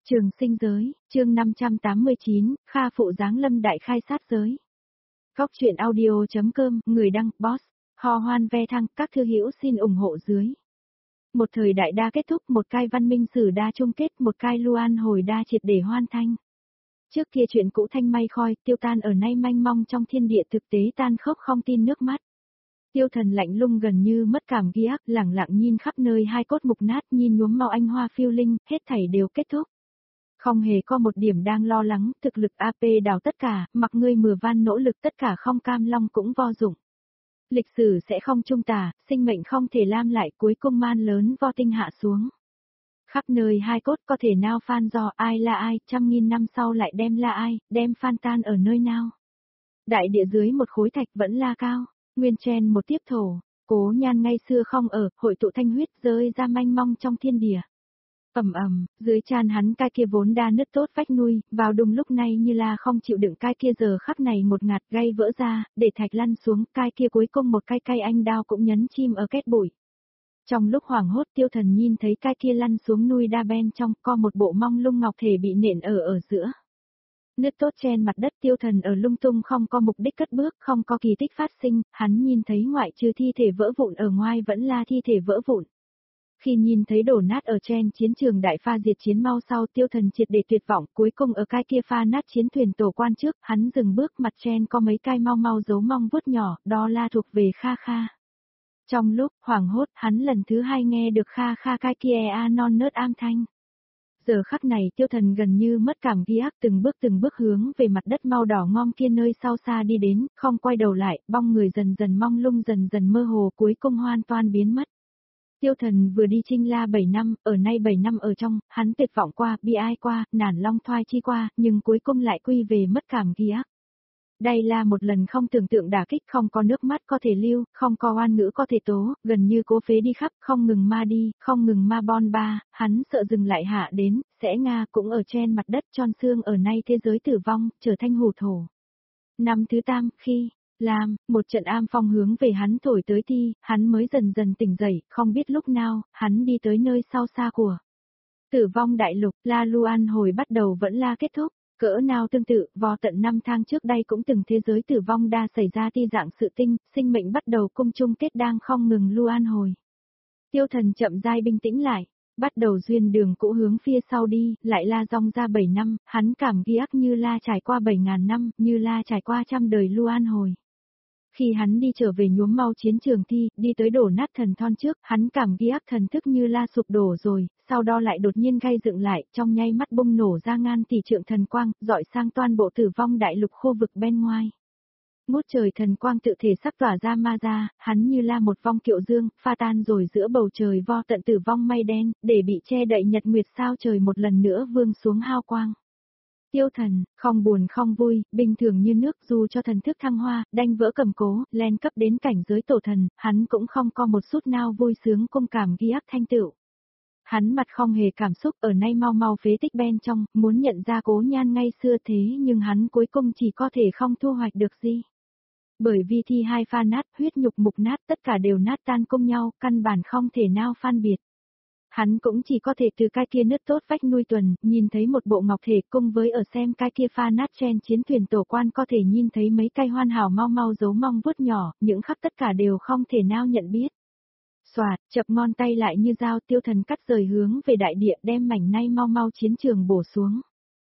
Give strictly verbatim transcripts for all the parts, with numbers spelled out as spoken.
Trường sinh giới, chương năm trăm tám mươi chín, Kha phụ giáng lâm đại khai sát giới. Góc truyện audio.com, người đăng, boss, ho hoan ve thăng, các thư hữu xin ủng hộ dưới. Một thời đại đa kết thúc, một cai văn minh sử đa chung kết, một cai luan hồi đa triệt để hoan thanh. Trước kia chuyện cũ thanh may khoi, tiêu tan ở nay manh mong trong thiên địa thực tế tan khốc không tin nước mắt. Tiêu thần lạnh lùng gần như mất cảm ghi ác, lẳng lặng nhìn khắp nơi hai cốt mục nát, nhìn nhuốm màu anh hoa phiêu linh, hết thảy đều kết thúc. Không hề có một điểm đang lo lắng, thực lực a pê đào tất cả, mặc ngươi mừa van nỗ lực tất cả không cam long cũng vô dụng. Lịch sử sẽ không trung tả, sinh mệnh không thể lam lại, cuối cùng man lớn vo tinh hạ xuống. Khắp nơi hai cốt có thể nào phan do ai là ai, trăm nghìn năm sau lại đem là ai, đem phan tan ở nơi nào. Đại địa dưới một khối thạch vẫn là cao, nguyên chen một tiếp thổ, cố nhan ngay xưa không ở, hội tụ thanh huyết rơi ra manh mong trong thiên địa. Ầm ầm, dưới tràn hắn cai kia vốn đa nứt tốt vách nuôi, vào đùng lúc này như là không chịu đựng cai kia giờ khắc này một ngạt gây vỡ ra, để thạch lăn xuống, cai kia cuối cùng một cai cai anh đao cũng nhấn chim ở kết bụi. Trong lúc hoảng hốt tiêu thần nhìn thấy cai kia lăn xuống nuôi đa ben trong, co một bộ mong lung ngọc thể bị nện ở ở giữa. Nứt tốt trên mặt đất tiêu thần ở lung tung không có mục đích cất bước, không có kỳ tích phát sinh, hắn nhìn thấy ngoại trừ thi thể vỡ vụn ở ngoài vẫn là thi thể vỡ vụn. Khi nhìn thấy đổ nát ở trên chiến trường đại pha diệt chiến mau sau tiêu thần triệt để tuyệt vọng, cuối cùng ở cái kia pha nát chiến thuyền tổ quan trước, hắn dừng bước, mặt trên có mấy cái mau mau dấu mong vuốt nhỏ, đó là thuộc về Kha Kha. Trong lúc hoảng hốt, hắn lần thứ hai nghe được Kha Kha cái kia a non nớt am thanh. Giờ khắc này tiêu thần gần như mất cảm ghi ác, từng bước từng bước hướng về mặt đất mau đỏ ngom kia nơi sau xa đi đến, không quay đầu lại, bong người dần dần mong lung dần dần mơ hồ, cuối cùng hoàn toàn biến mất. Tiêu thần vừa đi chinh la bảy năm, ở nay bảy năm ở trong, hắn tuyệt vọng qua, bi ai qua, nản long thoai chi qua, nhưng cuối cùng lại quy về mất cảm ghi ác. Đây là một lần không tưởng tượng đả kích, không có nước mắt có thể lưu, không có oan ngữ có thể tố, gần như cố phế đi khắp, không ngừng ma đi, không ngừng ma bon ba, hắn sợ dừng lại hạ đến, sẽ Nga cũng ở trên mặt đất tròn xương ở nay thế giới tử vong, trở thành hủ thổ. Năm thứ tam, khi làm, một trận am phong hướng về hắn thổi tới thi, hắn mới dần dần tỉnh dậy, không biết lúc nào, hắn đi tới nơi sau xa của tử vong đại lục, La Luan hồi bắt đầu vẫn là kết thúc, cỡ nào tương tự, vào tận năm tháng trước đây cũng từng thế giới tử vong đa xảy ra thi dạng sự tinh, sinh mệnh bắt đầu cung chung kết đang không ngừng Luan hồi. Tiêu thần chậm rãi bình tĩnh lại, bắt đầu duyên đường cũ hướng phía sau đi, lại la dòng ra bảy năm, hắn cảm ghi ác như la trải qua bảy ngàn năm, như la trải qua trăm đời Luan hồi. Khi hắn đi trở về nhuốm mau chiến trường thi, đi tới đổ nát thần thon trước, hắn cảm ghi ác thần thức như la sụp đổ rồi, sau đó lại đột nhiên gây dựng lại, trong nháy mắt bung nổ ra ngan tỷ trượng thần quang, dọi sang toàn bộ tử vong đại lục khu vực bên ngoài. Ngút trời thần quang tự thể sắc tỏa ra ma ra, hắn như la một vong kiệu dương, pha tan rồi giữa bầu trời vo tận tử vong mây đen, để bị che đậy nhật nguyệt sao trời một lần nữa vương xuống hao quang. Tiêu thần, không buồn không vui, bình thường như nước, dù cho thần thức thăng hoa, đanh vỡ cầm cố, len cấp đến cảnh giới tổ thần, hắn cũng không có một chút nào vui sướng cung cảm ghi ác thanh tựu. Hắn mặt không hề cảm xúc, ở nay mau mau phế tích bên trong, muốn nhận ra cố nhan ngay xưa thế nhưng hắn cuối cùng chỉ có thể không thu hoạch được gì. Bởi vì thi hai pha nát, huyết nhục mục nát, tất cả đều nát tan cùng nhau, căn bản không thể nào phân biệt. Hắn cũng chỉ có thể từ cái kia nứt tốt vách nuôi tuần, nhìn thấy một bộ ngọc thể cùng với ở xem cái kia pha nát trên chiến thuyền tổ quan có thể nhìn thấy mấy cây hoàn hảo mau mau dấu mong vuốt nhỏ, những khắc tất cả đều không thể nào nhận biết. Xoạt, chập ngón tay lại như dao tiêu thần cắt rời hướng về đại địa đem mảnh nay mau mau chiến trường bổ xuống.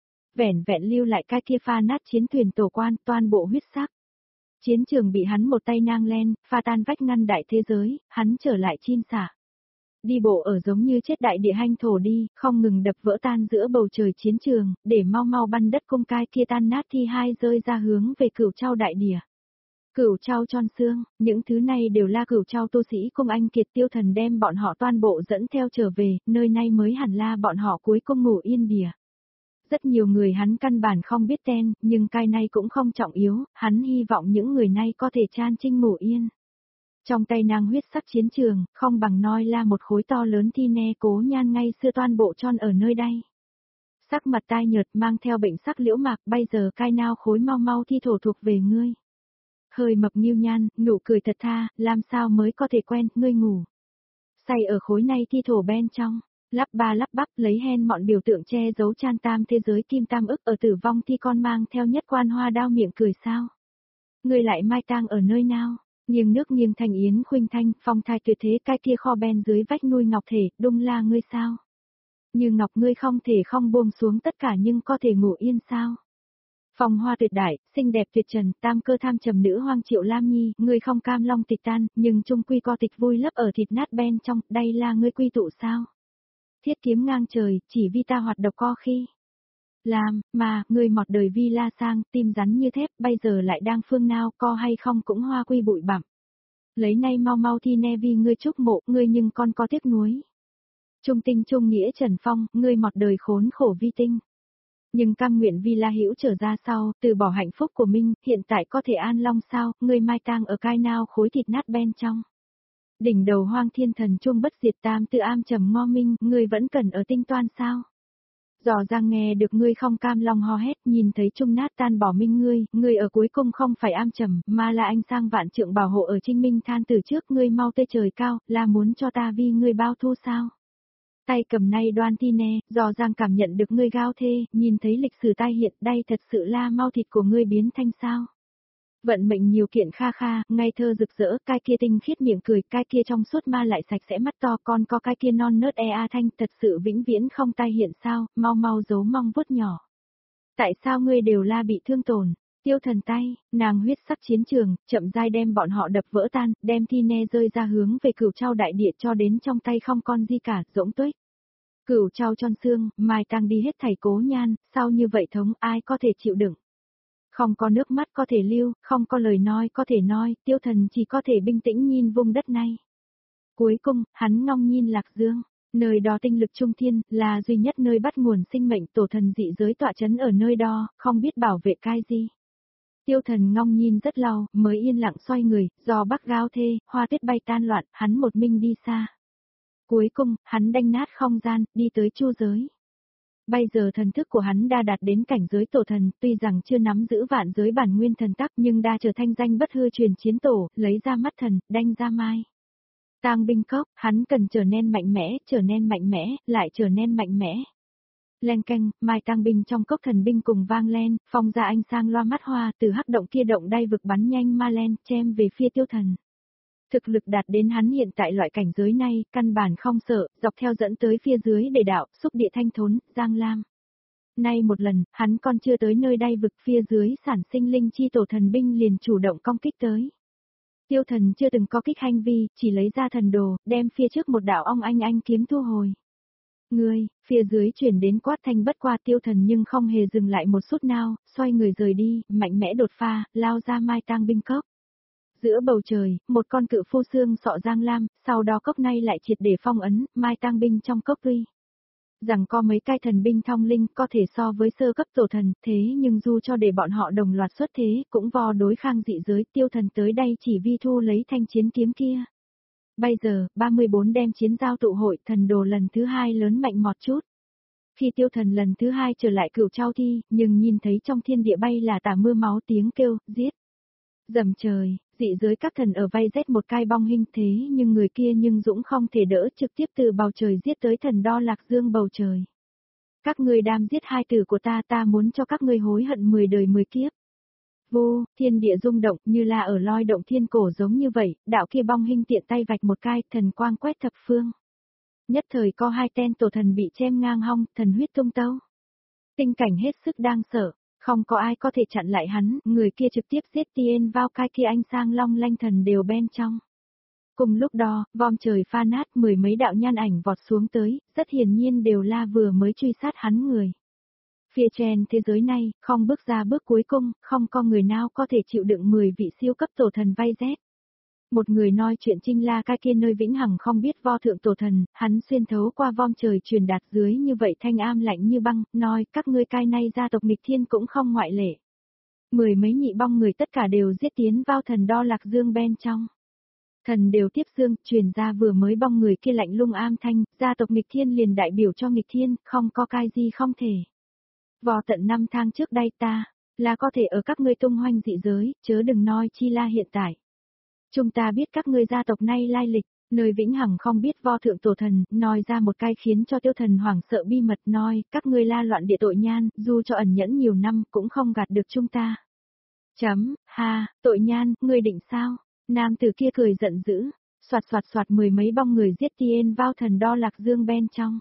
Vẻn vẹn lưu lại cái kia pha nát chiến thuyền tổ quan toàn bộ huyết sắc. Chiến trường bị hắn một tay nang len, pha tan vách ngăn đại thế giới, hắn trở lại chin xả. Đi bộ ở giống như chết đại địa hanh thổ đi, không ngừng đập vỡ tan giữa bầu trời chiến trường, để mau mau bắn đất cung cai kia tan nát thi hai rơi ra hướng về Cửu Châu đại địa. Cửu Châu tròn xương, những thứ này đều là Cửu Châu tu sĩ cung anh kiệt tiêu thần đem bọn họ toàn bộ dẫn theo trở về, nơi này mới hẳn là bọn họ cuối cùng ngủ yên địa. Rất nhiều người hắn căn bản không biết tên, nhưng cái này cũng không trọng yếu, hắn hy vọng những người này có thể chan trinh ngủ yên. Trong tay nàng huyết sắc chiến trường, không bằng nói là một khối to lớn thi ne cố nhan ngay xưa toàn bộ tròn ở nơi đây. Sắc mặt tai nhợt mang theo bệnh sắc liễu mạc, bây giờ cai nào khối mau mau thi thổ thuộc về ngươi. Hơi mập nghiêu nhan, nụ cười thật tha, làm sao mới có thể quen, ngươi ngủ. Say ở khối này thi thổ bên trong, Lắp ba lắp bắp lấy hen mọn biểu tượng che giấu chan tam thế giới kim tam ức ở tử vong thi con mang theo nhất quan hoa đao miệng cười sao. Ngươi lại mai tang ở nơi nào? Nghiêng nước nghiêng thanh yến khuynh thanh, phong thai tuyệt thế cái kia kho ben dưới vách nuôi ngọc thể, đung la ngươi sao? Như ngọc ngươi không thể không buông xuống tất cả nhưng có thể ngủ yên sao? Phong hoa tuyệt đại, xinh đẹp tuyệt trần, tam cơ tham trầm nữ hoang Triệu Lam Nhi, ngươi không cam long tịch tan, nhưng trung quy co tịch vui lấp ở thịt nát ben trong, đây là ngươi quy tụ sao? Thiết kiếm ngang trời, chỉ vì ta hoạt độc co khi. Làm, mà, ngươi mọt đời vi la sang, tim rắn như thép, bây giờ lại đang phương nào, co hay không cũng hoa quy bụi bặm. Lấy nay mau mau thi ne vi ngươi chúc mộ, ngươi nhưng con có tiếc nuối. Trung tinh trung nghĩa Trần Phong, ngươi mọt đời khốn khổ vi tinh. Nhưng cam nguyện vi la hữu trở ra sau, từ bỏ hạnh phúc của mình, hiện tại có thể an long sao, ngươi mai tang ở cai nào khối thịt nát ben trong. Đỉnh đầu hoang thiên thần chuông bất diệt tam tự am trầm ngo minh, ngươi vẫn cần ở tinh toan sao? Dò Giang nghe được ngươi không cam lòng hò hét, nhìn thấy trung nát tan bỏ minh ngươi, ngươi ở cuối cùng không phải am trầm, mà là anh sang vạn trượng bảo hộ ở trinh minh than từ trước, ngươi mau tê trời cao, là muốn cho ta vì ngươi bao thu sao? Tay cầm nay đoan thi nè, dò Giang cảm nhận được ngươi gao thê, nhìn thấy lịch sử tai hiện, đây thật sự là mau thịt của ngươi biến thanh sao? Vận mệnh nhiều kiện kha kha, ngây thơ rực rỡ, cái kia tinh khiết miệng cười, cái kia trong suốt ma lại sạch sẽ mắt to, con có cái kia non nớt e a thanh, thật sự vĩnh viễn không tai hiện sao, mau mau giấu mong vuốt nhỏ. Tại sao ngươi đều la bị thương tổn? Tiêu Thần tay, nàng huyết sắc chiến trường, chậm rãi đem bọn họ đập vỡ tan, đem thi ne rơi ra hướng về Cửu Trao đại địa cho đến trong tay không con gì cả, rỗng tuếch. Cửu Trao tròn xương, mai tang đi hết thảy cố nhan, sao như vậy thống ai có thể chịu đựng? Không có nước mắt có thể lưu, không có lời nói có thể nói, Tiêu Thần chỉ có thể bình tĩnh nhìn vùng đất này. Cuối cùng, hắn ngong nhìn Lạc Dương, nơi đó tinh lực trung thiên, là duy nhất nơi bắt nguồn sinh mệnh, tổ thần dị giới tọa chấn ở nơi đó, không biết bảo vệ cái gì. Tiêu Thần ngong nhìn rất lâu, mới yên lặng xoay người, do bắc gao thê, hoa tuyết bay tan loạn, hắn một mình đi xa. Cuối cùng, hắn đanh nát không gian, đi tới chu giới. Bây giờ thần thức của hắn đã đạt đến cảnh giới tổ thần, tuy rằng chưa nắm giữ vạn giới bản nguyên thần tắc nhưng đã trở thành danh bất hư truyền chiến tổ, lấy ra mắt thần, đanh ra mai. Tang binh cốc, hắn cần trở nên mạnh mẽ, trở nên mạnh mẽ, lại trở nên mạnh mẽ. Len canh, mai tang binh trong cốc thần binh cùng vang lên, phong ra anh sang loa mắt hoa từ hắc động kia động đay vực bắn nhanh ma len, chém về phía Tiêu Thần. Thực lực đạt đến hắn hiện tại loại cảnh giới này, căn bản không sợ, dọc theo dẫn tới phía dưới để đạo, xúc địa thanh thốn, Giang Lam. Nay một lần, hắn còn chưa tới nơi đay vực phía dưới sản sinh linh chi tổ thần binh liền chủ động công kích tới. Tiêu Thần chưa từng có kích hành vi, chỉ lấy ra thần đồ, đem phía trước một đạo ong anh anh kiếm thu hồi. Người, phía dưới chuyển đến quát thanh bất qua Tiêu Thần nhưng không hề dừng lại một chút nào, xoay người rời đi, mạnh mẽ đột pha, lao ra mai tang binh cốc. Giữa bầu trời, một con cự phu xương sọ Giang Lam, sau đó cốc này lại triệt để phong ấn, mai tang binh trong cốc tuy. Rằng có mấy cái thần binh thông linh có thể so với sơ cấp tổ thần, thế nhưng dù cho để bọn họ đồng loạt xuất thế, cũng vò đối khang dị giới, Tiêu Thần tới đây chỉ vi thu lấy thanh chiến kiếm kia. Bây giờ, ba mươi bốn đem chiến giao tụ hội, thần đồ lần thứ hai lớn mạnh một chút. Khi Tiêu Thần lần thứ hai trở lại Cửu Trao thi, nhưng nhìn thấy trong thiên địa bay là tả mưa máu tiếng kêu, giết. Dầm trời, dị giới các thần ở vây rét một cai bong hình thế nhưng người kia nhưng dũng không thể đỡ trực tiếp từ bầu trời giết tới thần đo Lạc Dương bầu trời. Các ngươi đam giết hai tử của ta ta muốn cho các ngươi hối hận mười đời mười kiếp. Vô, thiên địa rung động như là ở loi động thiên cổ giống như vậy, đạo kia bong hình tiện tay vạch một cai thần quang quét thập phương. Nhất thời có hai tên tổ thần bị chém ngang hông, thần huyết tung tấu. Tình cảnh hết sức đáng sợ. Không có ai có thể chặn lại hắn, người kia trực tiếp giết tiên vào cái kia anh sang long lanh thần đều bên trong. Cùng lúc đó, vòm trời pha nát mười mấy đạo nhan ảnh vọt xuống tới, rất hiển nhiên đều là vừa mới truy sát hắn người. Phía trên thế giới này, không bước ra bước cuối cùng, không có người nào có thể chịu đựng mười vị siêu cấp tổ thần vây rét. Một người nói chuyện trinh la cái kia nơi vĩnh hằng không biết vo thượng tổ thần, hắn xuyên thấu qua vòm trời truyền đạt dưới như vậy thanh am lạnh như băng, nói các ngươi cai nay gia tộc nghịch thiên cũng không ngoại lệ. Mười mấy nhị bong người tất cả đều giết tiến vào thần đo Lạc Dương bên trong. Thần đều tiếp dương, truyền ra vừa mới bong người kia lạnh lung am thanh, gia tộc nghịch thiên liền đại biểu cho nghịch thiên, không có cái gì không thể. Vò tận năm tháng trước đây ta, là có thể ở các ngươi tung hoành dị giới, chớ đừng nói chi la hiện tại. Chúng ta biết các ngươi gia tộc nay lai lịch, Nơi vĩnh hằng không biết vo thượng tổ thần, nói ra một cái khiến cho tiêu thần hoảng sợ bi mật nói, các ngươi la loạn địa tội nhan, dù cho ẩn nhẫn nhiều năm cũng không gạt được chúng ta. Chấm, ha, tội nhan, ngươi định sao? Nam tử kia cười giận dữ, soạt soạt soạt mười mấy bong người giết tiên vào thần đo lạc dương bên trong.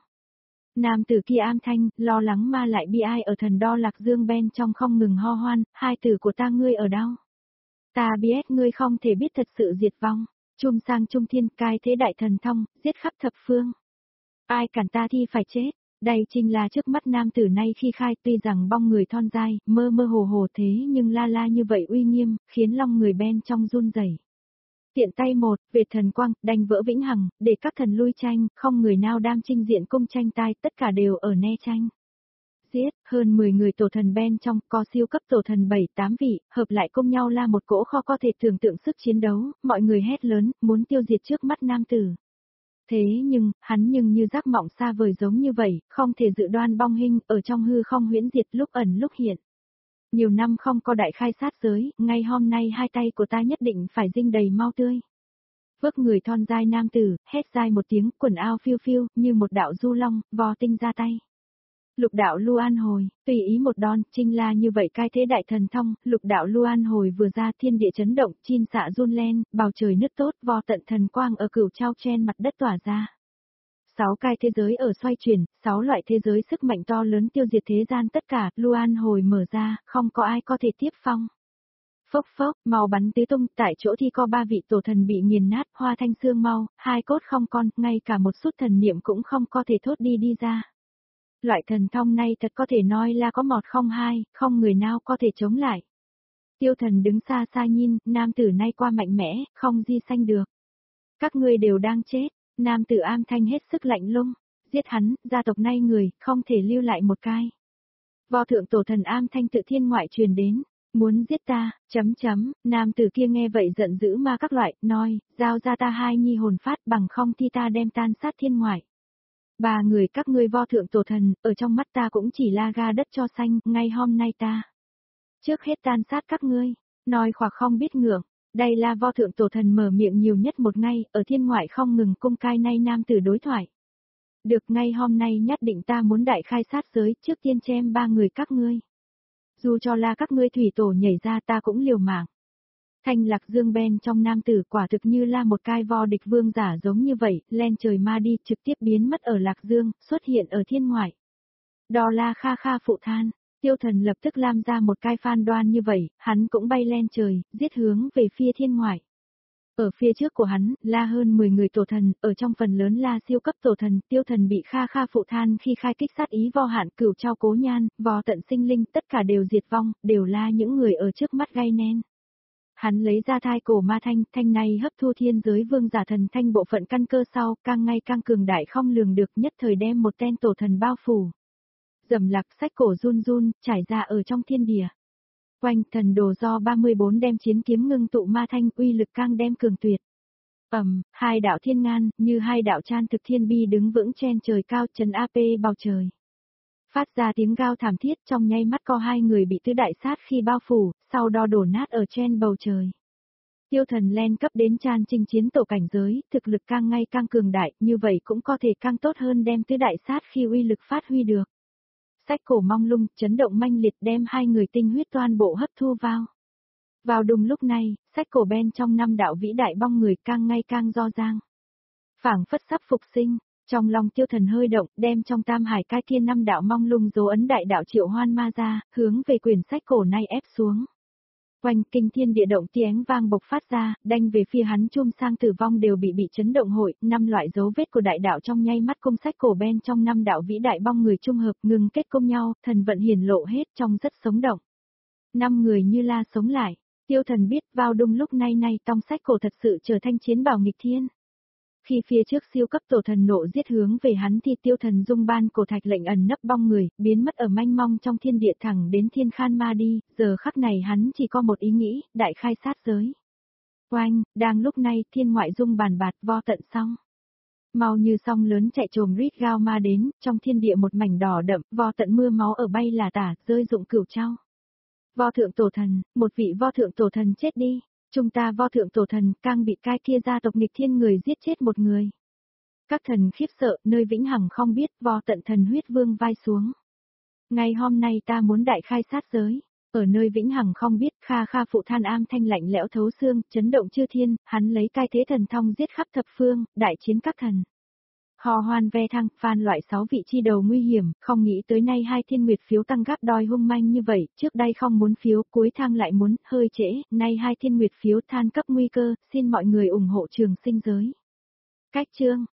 Nam tử kia am thanh, lo lắng ma lại bi ai ở thần đo lạc dương bên trong không ngừng ho hoan, hai tử của ta ngươi ở đâu? Ta biết ngươi không thể biết thật sự diệt vong, chum sang trung thiên cai thế đại thần thông, giết khắp thập phương. Ai cản ta thì phải chết, đây chính là trước mắt nam tử nay khi khai tuy rằng bong người thon dai, mơ mơ hồ hồ thế nhưng la la như vậy uy nghiêm, khiến lòng người bên trong run rẩy. Tiện tay một, về thần quang, đành vỡ vĩnh hằng, để các thần lui tranh, không người nào đam trinh diện cung tranh tai, tất cả đều ở ne tranh. Giết, hơn mười người tổ thần bên trong, có siêu cấp tổ thần bảy tám vị, hợp lại cùng nhau là một cỗ kho có thể tưởng tượng sức chiến đấu, mọi người hét lớn, muốn tiêu diệt trước mắt nam tử. Thế nhưng, hắn nhưng như giác mộng xa vời giống như vậy, không thể dự đoan bong hình, ở trong hư không huyễn diệt lúc ẩn lúc hiện. Nhiều năm không có đại khai sát giới, ngay hôm nay hai tay của ta nhất định phải dinh đầy mau tươi. Vớt người thon dai nam tử, hét dai một tiếng, quần áo phiêu phiêu, như một đạo du long, vò tinh ra tay. Lục đạo lưu an hồi, tùy ý một đòn, trinh la như vậy cai thế đại thần thông, lục đạo lưu an hồi vừa ra thiên địa chấn động, chin xạ run lên, bầu trời nứt tốt, vò tận thần quang ở cửu trao trên mặt đất tỏa ra. Sáu cai thế giới ở xoay chuyển, sáu loại thế giới sức mạnh to lớn tiêu diệt thế gian tất cả, lưu an hồi mở ra, không có ai có thể tiếp phong. Phốc phốc, màu bắn tứ tung, tại chỗ thì có ba vị tổ thần bị nghiền nát, hoa thanh xương mau, hai cốt không con, ngay cả một chút thần niệm cũng không có thể thốt đi đi ra. Loại thần thông này thật có thể nói là có một không hai, không người nào có thể chống lại. Tiêu thần đứng xa xa nhìn, nam tử nay qua mạnh mẽ, không di sanh được. Các ngươi đều đang chết, nam tử am thanh hết sức lạnh lùng, giết hắn, gia tộc nay người, không thể lưu lại một cái. Võ thượng tổ thần am thanh tự thiên ngoại truyền đến, muốn giết ta, chấm chấm, nam tử kia nghe vậy giận dữ ma các loại, nói, giao ra ta hai nhi hồn phát bằng không thì ta đem tan sát thiên ngoại. Ba người các ngươi vo thượng tổ thần, ở trong mắt ta cũng chỉ là ga đất cho xanh, ngay hôm nay ta. Trước hết tan sát các ngươi, nói khoạc không biết ngưỡng, đây là vo thượng tổ thần mở miệng nhiều nhất một ngày, ở thiên ngoại không ngừng cung cai nay nam tử đối thoại. Được ngay hôm nay nhất định ta muốn đại khai sát giới, trước tiên chém ba người các ngươi. Dù cho là các ngươi thủy tổ nhảy ra ta cũng liều mạng. Thanh lạc dương ben trong nam tử quả thực như là một cai vo địch vương giả giống như vậy, len trời ma đi trực tiếp biến mất ở lạc dương, xuất hiện ở thiên ngoại. Đó là kha kha phụ than, tiêu thần lập tức làm ra một cai phan đoan như vậy, hắn cũng bay lên trời, giết hướng về phía thiên ngoại. Ở phía trước của hắn, là hơn mười người tổ thần, ở trong phần lớn là siêu cấp tổ thần, tiêu thần bị kha kha phụ than khi khai kích sát ý vo hạn cửu trao cố nhan, vò tận sinh linh, tất cả đều diệt vong, đều là những người ở trước mắt gây nên. Hắn lấy ra thai cổ ma thanh, thanh này hấp thu thiên giới vương giả thần thanh bộ phận căn cơ sau, càng ngày càng cường đại không lường được nhất thời đem một tên tổ thần bao phủ. Dầm lạc sách cổ run run, trải ra ở trong thiên địa. Quanh thần đồ do ba mươi bốn đem chiến kiếm ngưng tụ ma thanh uy lực càng đem cường tuyệt. Ầm, um, hai đạo thiên ngan, như hai đạo chan thực thiên bi đứng vững trên trời cao trấn a pê bầu trời. Phát ra tiếng gào thảm thiết trong nháy mắt có hai người bị tứ đại sát khi bao phủ, sau đó đổ nát ở trên bầu trời. Tiêu thần len cấp đến chan chinh chiến tổ cảnh giới, thực lực càng ngày càng cường đại, như vậy cũng có thể càng tốt hơn đem tứ đại sát khi uy lực phát huy được. Sách cổ mong lung, chấn động manh liệt đem hai người tinh huyết toàn bộ hấp thu vào. Vào đúng lúc này, sách cổ bên trong năm đạo vĩ đại bong người càng ngày càng do dang. Phảng phất sắp phục sinh. Trong lòng tiêu thần hơi động, đem trong tam hải cai thiên năm đạo mong lung dấu ấn đại đạo triệu hoan ma ra, hướng về quyển sách cổ này ép xuống. Quanh kinh thiên địa động tiếng vang bộc phát ra, đanh về phía hắn chum sang tử vong đều bị bị chấn động hội, năm loại dấu vết của đại đạo trong nháy mắt cung sách cổ bên trong năm đạo vĩ đại bong người trung hợp ngừng kết công nhau, thần vận hiển lộ hết trong rất sống động. Năm người như la sống lại, tiêu thần biết vào đúng lúc nay nay tông sách cổ thật sự trở thành chiến bảo nghịch thiên. Khi phía trước siêu cấp tổ thần nộ giết hướng về hắn thì tiêu thần dung ban cổ thạch lệnh ẩn nấp bong người, biến mất ở manh mong trong thiên địa thẳng đến thiên khan ma đi, giờ khắc này hắn chỉ có một ý nghĩ, đại khai sát giới. Oanh, đang lúc này thiên ngoại dung bàn bạt vo tận xong. Mau như song lớn chạy trồm rít gao ma đến, trong thiên địa một mảnh đỏ đậm, vo tận mưa máu ở bay là tả, rơi rụng cửu trao. Vo thượng tổ thần, một vị vo thượng tổ thần chết đi. Chúng ta vo thượng tổ thần, càng bị cái kia gia tộc nghịch thiên người giết chết một người. Các thần khiếp sợ, nơi vĩnh hằng không biết, vo tận thần huyết vương vai xuống. Ngày hôm nay ta muốn đại khai sát giới. Ở nơi vĩnh hằng không biết, kha kha phụ than am thanh lạnh lẽo thấu xương, chấn động chư thiên, hắn lấy cai thế thần thông giết khắp thập phương, đại chiến các thần. Hò hoan ve thăng, phan loại sáu vị chi đầu nguy hiểm, không nghĩ tới nay hai thiên nguyệt phiếu tăng gấp đôi hung manh như vậy, trước đây không muốn phiếu, cuối thang lại muốn, hơi trễ, nay hai thiên nguyệt phiếu than cấp nguy cơ, xin mọi người ủng hộ trường sinh giới. Cách chương